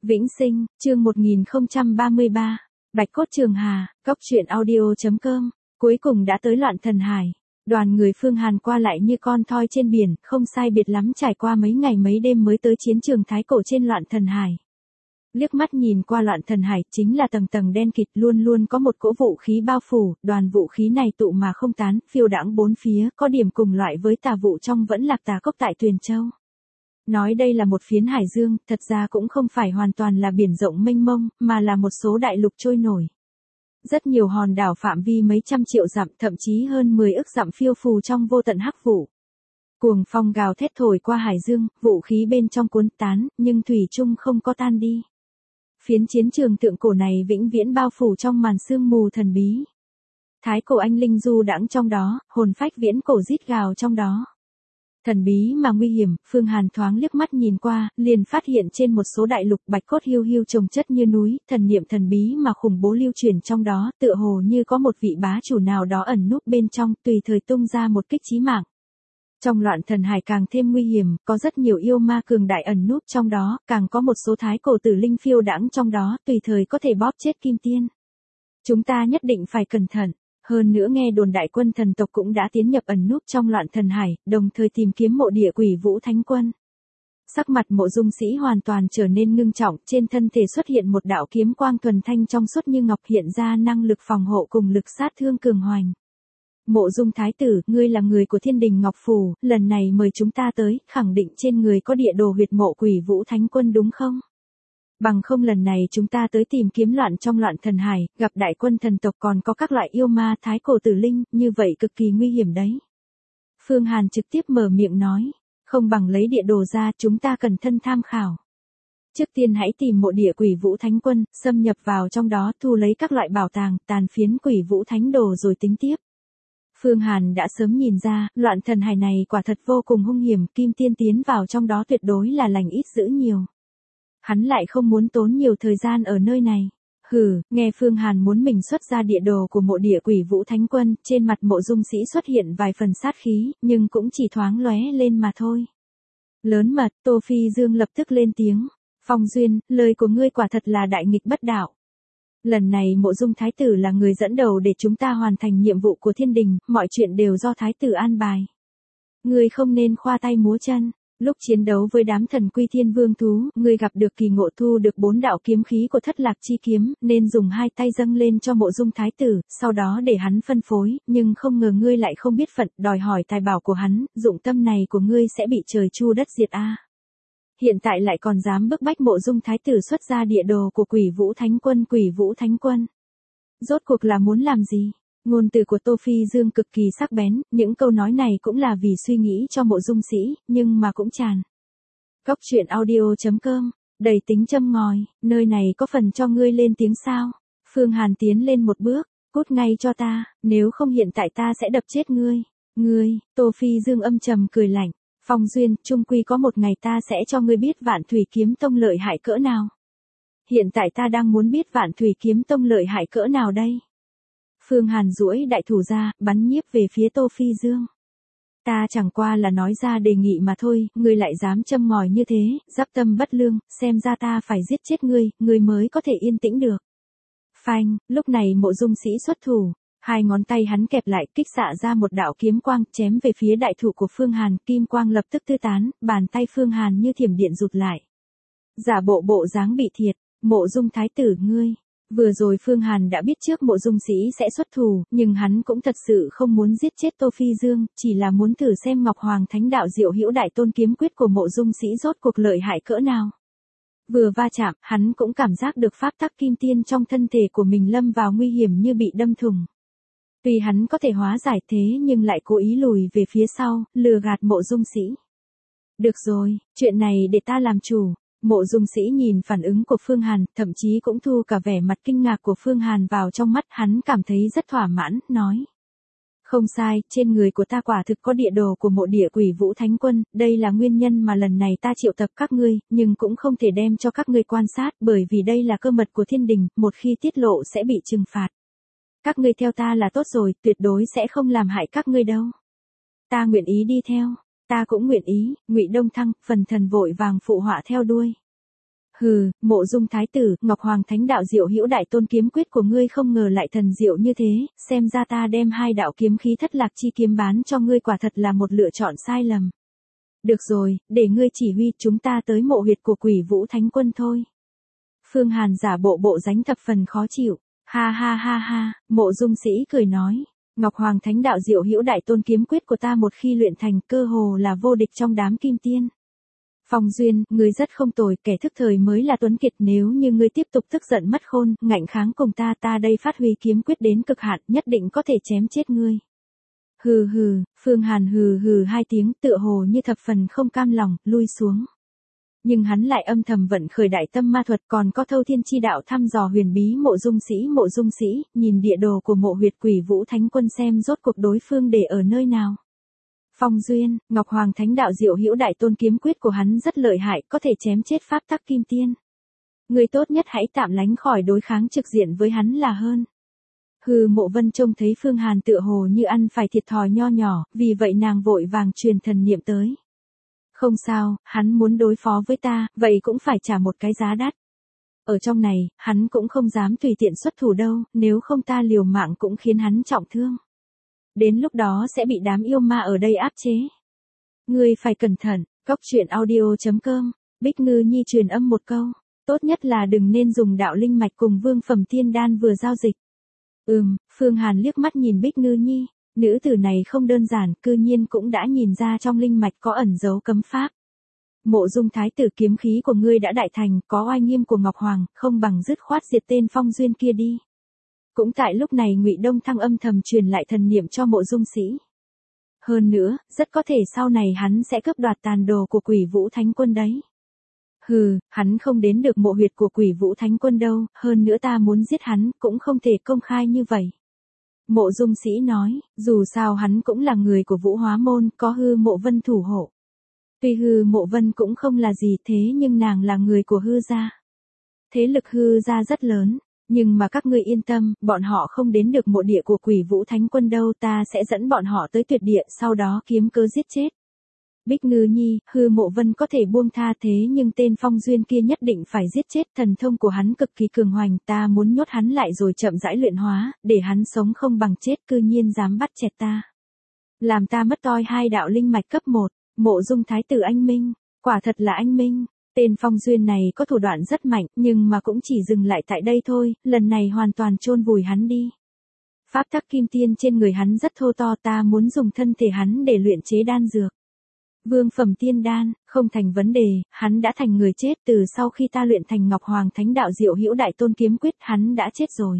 Vĩnh Sinh, chương 1033, Bạch Cốt Trường Hà, Cốc truyện audio.com, cuối cùng đã tới Loạn Thần Hải. Đoàn người Phương Hàn qua lại như con thoi trên biển, không sai biệt lắm trải qua mấy ngày mấy đêm mới tới chiến trường Thái Cổ trên Loạn Thần Hải. Liếc mắt nhìn qua Loạn Thần Hải chính là tầng tầng đen kịt, luôn luôn có một cỗ vũ khí bao phủ, đoàn vũ khí này tụ mà không tán, phiêu đãng bốn phía, có điểm cùng loại với tà vụ trong vẫn lạc tà cốc tại Tuyền Châu. Nói đây là một phiến hải dương, thật ra cũng không phải hoàn toàn là biển rộng mênh mông, mà là một số đại lục trôi nổi. Rất nhiều hòn đảo phạm vi mấy trăm triệu dặm, thậm chí hơn 10 ức dặm phiêu phù trong vô tận hắc vụ. Cuồng phong gào thét thổi qua hải dương, vũ khí bên trong cuốn tán, nhưng thủy chung không có tan đi. Phiến chiến trường thượng cổ này vĩnh viễn bao phủ trong màn sương mù thần bí. Thái cổ anh linh du đãng trong đó, hồn phách viễn cổ rít gào trong đó. Thần bí mà nguy hiểm, Phương Hàn thoáng liếc mắt nhìn qua, liền phát hiện trên một số đại lục bạch cốt hiu hiu chồng chất như núi, thần niệm thần bí mà khủng bố lưu truyền trong đó, tựa hồ như có một vị bá chủ nào đó ẩn núp bên trong, tùy thời tung ra một kích chí mạng. Trong Loạn Thần Hải càng thêm nguy hiểm, có rất nhiều yêu ma cường đại ẩn núp trong đó, càng có một số thái cổ tử linh phiêu đãng trong đó, tùy thời có thể bóp chết Kim Tiên. Chúng ta nhất định phải cẩn thận. Hơn nữa nghe đồn đại quân thần tộc cũng đã tiến nhập ẩn núp trong Loạn Thần Hải, đồng thời tìm kiếm mộ địa Quỷ Vũ Thánh Quân. Sắc mặt Mộ Dung Sĩ hoàn toàn trở nên ngưng trọng, trên thân thể xuất hiện một đạo kiếm quang thuần thanh trong suốt như ngọc, hiện ra năng lực phòng hộ cùng lực sát thương cường hoành. Mộ Dung Thái tử, ngươi là người của Thiên Đình Ngọc Phủ, lần này mời chúng ta tới, khẳng định trên người có địa đồ huyệt mộ Quỷ Vũ Thánh Quân đúng không? Bằng không lần này chúng ta tới tìm kiếm loạn trong Loạn Thần Hải, gặp đại quân thần tộc còn có các loại yêu ma thái cổ tử linh, như vậy cực kỳ nguy hiểm đấy. Phương Hàn trực tiếp mở miệng nói, không bằng lấy địa đồ ra, chúng ta cần thân tham khảo. Trước tiên hãy tìm mộ địa Quỷ Vũ Thánh Quân, xâm nhập vào trong đó thu lấy các loại bảo tàng, tàn phiến Quỷ Vũ Thánh Đồ rồi tính tiếp. Phương Hàn đã sớm nhìn ra, Loạn Thần Hải này quả thật vô cùng hung hiểm, Kim Tiên tiến vào trong đó tuyệt đối là lành ít dữ nhiều. Hắn lại không muốn tốn nhiều thời gian ở nơi này. Nghe Phương Hàn muốn mình xuất ra địa đồ của mộ địa Quỷ Vũ Thánh Quân, trên mặt Mộ Dung Sĩ xuất hiện vài phần sát khí, nhưng cũng chỉ thoáng lóe lên mà thôi. Lớn mật, Tô Phi Dương lập tức lên tiếng. Phong Duyên, lời của ngươi quả thật là đại nghịch bất đạo. Lần này Mộ Dung Thái tử là người dẫn đầu để chúng ta hoàn thành nhiệm vụ của Thiên Đình, mọi chuyện đều do Thái tử an bài. Ngươi không nên khoa tay múa chân. Lúc chiến đấu với đám thần Quy Thiên Vương thú, ngươi gặp được kỳ ngộ thu được 4 đạo kiếm khí của Thất Lạc Chi Kiếm, nên dùng 2 tay dâng lên cho Mộ Dung Thái tử, sau đó để hắn phân phối, nhưng không ngờ ngươi lại không biết phận, đòi hỏi tài bảo của hắn, dụng tâm này của ngươi sẽ bị trời chu đất diệt a. Hiện tại lại còn dám bức bách Mộ Dung Thái tử xuất ra địa đồ của Quỷ Vũ Thánh Quân. Quỷ Vũ Thánh Quân, rốt cuộc là muốn làm gì? Ngôn từ của Tô Phi Dương cực kỳ sắc bén, những câu nói này cũng là vì suy nghĩ cho Mộ Dung Sĩ, nhưng mà cũng tràn. Cốc truyện audio.com, đầy tính châm ngòi, nơi này có phần cho ngươi lên tiếng sao? Phương Hàn tiến lên một bước, cút ngay cho ta, nếu không hiện tại ta sẽ đập chết ngươi. Ngươi, Tô Phi Dương âm trầm cười lạnh, Phong Duyên, chung quy có một ngày ta sẽ cho ngươi biết Vạn Thủy Kiếm Tông lợi hại cỡ nào. Hiện tại ta đang muốn biết Vạn Thủy Kiếm Tông lợi hại cỡ nào đây? Phương Hàn duỗi đại thủ ra, bắn nhiếp về phía Tô Phi Dương. Ta chẳng qua là nói ra đề nghị mà thôi, ngươi lại dám châm ngòi như thế, giáp tâm bất lương, xem ra ta phải giết chết ngươi, ngươi mới có thể yên tĩnh được. Phanh, lúc này Mộ Dung Sĩ xuất thủ, 2 ngón tay hắn kẹp lại, kích xạ ra một đạo kiếm quang, chém về phía đại thủ của Phương Hàn, kim quang lập tức tứ tán, bàn tay Phương Hàn như thiểm điện rụt lại. Giả bộ dáng bị thiệt, Mộ Dung Thái tử ngươi. Vừa rồi Phương Hàn đã biết trước Mộ Dung Sĩ sẽ xuất thủ, nhưng hắn cũng thật sự không muốn giết chết Tô Phi Dương, chỉ là muốn thử xem Ngọc Hoàng Thánh Đạo Diệu Hữu Đại Tôn kiếm quyết của Mộ Dung Sĩ rốt cuộc lợi hại cỡ nào. Vừa va chạm, hắn cũng cảm giác được pháp tắc kim tiên trong thân thể của mình lâm vào nguy hiểm như bị đâm thủng. Tuy hắn có thể hóa giải thế nhưng lại cố ý lùi về phía sau, lừa gạt Mộ Dung Sĩ. Được rồi, chuyện này để ta làm chủ. Mộ Dung Sĩ nhìn phản ứng của Phương Hàn, thậm chí cũng thu cả vẻ mặt kinh ngạc của Phương Hàn vào trong mắt, hắn cảm thấy rất thỏa mãn, nói. Không sai, trên người của ta quả thực có địa đồ của mộ địa Quỷ Vũ Thánh Quân, đây là nguyên nhân mà lần này ta triệu tập các ngươi, nhưng cũng không thể đem cho các ngươi quan sát, bởi vì đây là cơ mật của Thiên Đình, một khi tiết lộ sẽ bị trừng phạt. Các ngươi theo ta là tốt rồi, tuyệt đối sẽ không làm hại các ngươi đâu. Ta nguyện ý đi theo. Ta cũng nguyện ý. Ngụy Đông Thăng, Phần Thần vội vàng phụ họa theo đuôi. Hừ, Mộ Dung thái tử, Ngọc Hoàng Thánh đạo diệu hữu đại tôn kiếm quyết của ngươi không ngờ lại thần diệu như thế, xem ra ta đem hai đạo kiếm khí thất lạc chi kiếm bán cho ngươi quả thật là một lựa chọn sai lầm. Được rồi, để ngươi chỉ huy, chúng ta tới mộ huyệt của Quỷ Vũ Thánh Quân thôi. Phương Hàn giả bộ bộ dáng thập phần khó chịu. Ha ha ha ha, Mộ Dung Sĩ cười nói, Ngọc Hoàng Thánh đạo diệu hữu đại tôn kiếm quyết của ta một khi luyện thành cơ hồ là vô địch trong đám kim tiên. Phong Duyên, ngươi rất không tồi, kẻ thức thời mới là tuấn kiệt, nếu như ngươi tiếp tục tức giận mất khôn, ngạnh kháng cùng ta đây phát huy kiếm quyết đến cực hạn, nhất định có thể chém chết ngươi. Hừ hừ, Phương Hàn hừ hừ hai tiếng, tựa hồ như thập phần không cam lòng, lui xuống. Nhưng hắn lại âm thầm vận khởi đại tâm ma thuật, còn có thâu thiên chi đạo thăm dò huyền bí. Mộ Dung Sĩ, nhìn địa đồ của mộ huyệt Quỷ Vũ Thánh Quân xem rốt cuộc đối phương để ở nơi nào. Phong Duyên, Ngọc Hoàng Thánh đạo diệu hữu đại tôn kiếm quyết của hắn rất lợi hại, có thể chém chết pháp tắc kim tiên. Người tốt nhất hãy tạm lánh khỏi đối kháng trực diện với hắn là hơn. Hừ, Mộ Vân trông thấy Phương Hàn tựa hồ như ăn phải thiệt thòi nho nhỏ, vì vậy nàng vội vàng truyền thần niệm tới. Không sao, hắn muốn đối phó với ta, vậy cũng phải trả một cái giá đắt. Ở trong này, hắn cũng không dám tùy tiện xuất thủ đâu, nếu không ta liều mạng cũng khiến hắn trọng thương. Đến lúc đó sẽ bị đám yêu ma ở đây áp chế. Ngươi phải cẩn thận. Cóc truyện audio.com. Bích Ngư Nhi truyền âm một câu. Tốt nhất là đừng nên dùng đạo linh mạch cùng vương phẩm tiên đan vừa giao dịch. Phương Hàn liếc mắt nhìn Bích Ngư Nhi. Nữ tử này không đơn giản, cư nhiên cũng đã nhìn ra trong linh mạch có ẩn dấu cấm pháp. Mộ Dung thái tử, kiếm khí của ngươi đã đại thành, có oai nghiêm của Ngọc Hoàng, không bằng dứt khoát diệt tên Phong Duyên kia đi. Cũng tại lúc này Ngụy Đông Thăng âm thầm truyền lại thần niệm cho Mộ Dung Sĩ. Hơn nữa, rất có thể sau này hắn sẽ cướp đoạt tàn đồ của Quỷ Vũ Thánh Quân đấy. Hừ, hắn không đến được mộ huyệt của Quỷ Vũ Thánh Quân đâu, hơn nữa ta muốn giết hắn, cũng không thể công khai như vậy. Mộ Dung Sĩ nói, dù sao hắn cũng là người của Vũ Hóa Môn, có Hư Mộ Vân thủ hộ. Tuy Hư Mộ Vân cũng không là gì thế nhưng nàng là người của Hư gia. Thế lực Hư gia rất lớn, nhưng mà các ngươi yên tâm, bọn họ không đến được mộ địa của Quỷ Vũ Thánh Quân đâu, ta sẽ dẫn bọn họ tới tuyệt địa, sau đó kiếm cớ giết chết. Bích Ngư Nhi, Hư Mộ Vân có thể buông tha thế nhưng tên Phong Duyên kia nhất định phải giết chết, thần thông của hắn cực kỳ cường hoành, ta muốn nhốt hắn lại rồi chậm rãi luyện hóa, để hắn sống không bằng chết, cư nhiên dám bắt chẹt ta. Làm ta mất toi hai đạo linh mạch cấp 1, Mộ Dung thái tử anh minh, quả thật là anh minh. Tên Phong Duyên này có thủ đoạn rất mạnh, nhưng mà cũng chỉ dừng lại tại đây thôi, lần này hoàn toàn chôn vùi hắn đi. Pháp tắc kim tiên trên người hắn rất thô to, ta muốn dùng thân thể hắn để luyện chế đan dược. Vương phẩm tiên đan, không thành vấn đề, hắn đã thành người chết từ sau khi ta luyện thành Ngọc Hoàng Thánh đạo diệu hữu đại tôn kiếm quyết, hắn đã chết rồi.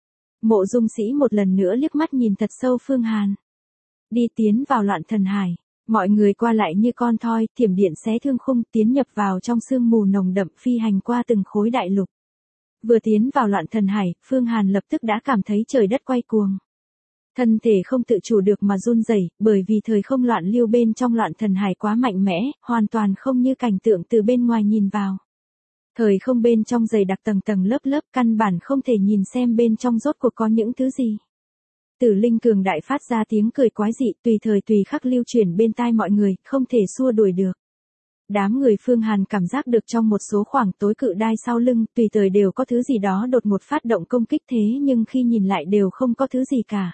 Mộ Dung Sĩ một lần nữa liếc mắt nhìn thật sâu Phương Hàn. Đi tiến vào loạn thần hải. Mọi người qua lại như con thoi, thiểm điện xé thương khung, tiến nhập vào trong sương mù nồng đậm, phi hành qua từng khối đại lục. Vừa tiến vào loạn thần hải, Phương Hàn lập tức đã cảm thấy trời đất quay cuồng. Thân thể không tự chủ được mà run rẩy, bởi vì thời không loạn lưu bên trong loạn thần hải quá mạnh mẽ, hoàn toàn không như cảnh tượng từ bên ngoài nhìn vào. Thời không bên trong dày đặc tầng tầng lớp lớp, căn bản không thể nhìn xem bên trong rốt cuộc có những thứ gì. Tử linh cường đại phát ra tiếng cười quái dị, tùy thời tùy khắc lưu truyền bên tai mọi người, không thể xua đuổi được. Đám người Phương Hàn cảm giác được trong một số khoảng tối cự đai sau lưng, tùy thời đều có thứ gì đó đột ngột phát động công kích thế nhưng khi nhìn lại đều không có thứ gì cả.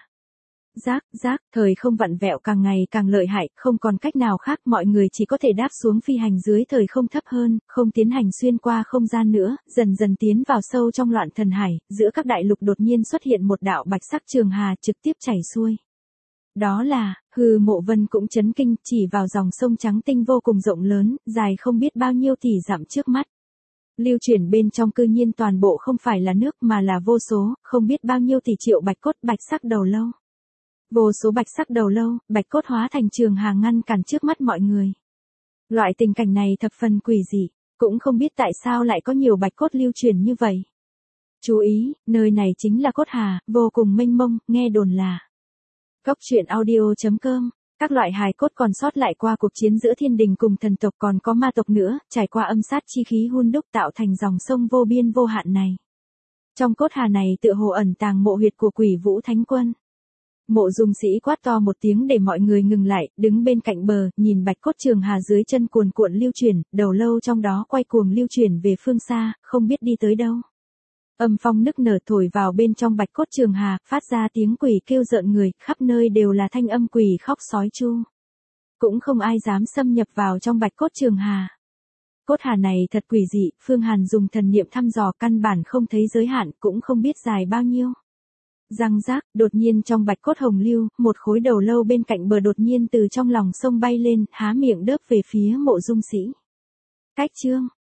Thời không vặn vẹo càng ngày càng lợi hại, không còn cách nào khác, mọi người chỉ có thể đáp xuống phi hành dưới thời không thấp hơn, không tiến hành xuyên qua không gian nữa, dần dần tiến vào sâu trong loạn thần hải, giữa các đại lục đột nhiên xuất hiện một đạo bạch sắc trường hà trực tiếp chảy xuôi. Đó là, Hư Mộ Vân cũng chấn kinh, chỉ vào dòng sông trắng tinh vô cùng rộng lớn, dài không biết bao nhiêu tỷ dặm trước mắt. Lưu chuyển bên trong cư nhiên toàn bộ không phải là nước mà là vô số, không biết bao nhiêu tỷ triệu bạch cốt bạch sắc đầu lâu. Vô số bạch sắc đầu lâu, bạch cốt hóa thành trường hà ngăn cản trước mắt mọi người. Loại tình cảnh này thập phần quỷ dị, cũng không biết tại sao lại có nhiều bạch cốt lưu truyền như vậy. Chú ý, nơi này chính là cốt hà, vô cùng mênh mông, nghe đồn là. Cóc truyện audio.com, các loại hài cốt còn sót lại qua cuộc chiến giữa thiên đình cùng thần tộc còn có ma tộc nữa, trải qua âm sát chi khí hun đúc tạo thành dòng sông vô biên vô hạn này. Trong cốt hà này tựa hồ ẩn tàng mộ huyệt của Quỷ Vũ Thánh Quân. Mộ Dung Sĩ quát to một tiếng để mọi người ngừng lại, đứng bên cạnh bờ, nhìn bạch cốt trường hà dưới chân cuồn cuộn lưu chuyển, đầu lâu trong đó quay cuồng lưu chuyển về phương xa, không biết đi tới đâu. Âm phong nức nở thổi vào bên trong bạch cốt trường hà, phát ra tiếng quỷ kêu rợn người, khắp nơi đều là thanh âm quỷ khóc sói chu. Cũng không ai dám xâm nhập vào trong bạch cốt trường hà. Cốt hà này thật quỷ dị, Phương Hàn dùng thần niệm thăm dò căn bản không thấy giới hạn, cũng không biết dài bao nhiêu. Răng rác, đột nhiên trong bạch cốt hồng lưu, một khối đầu lâu bên cạnh bờ đột nhiên từ trong lòng sông bay lên, há miệng đớp về phía Mộ Dung Sĩ. Cách chương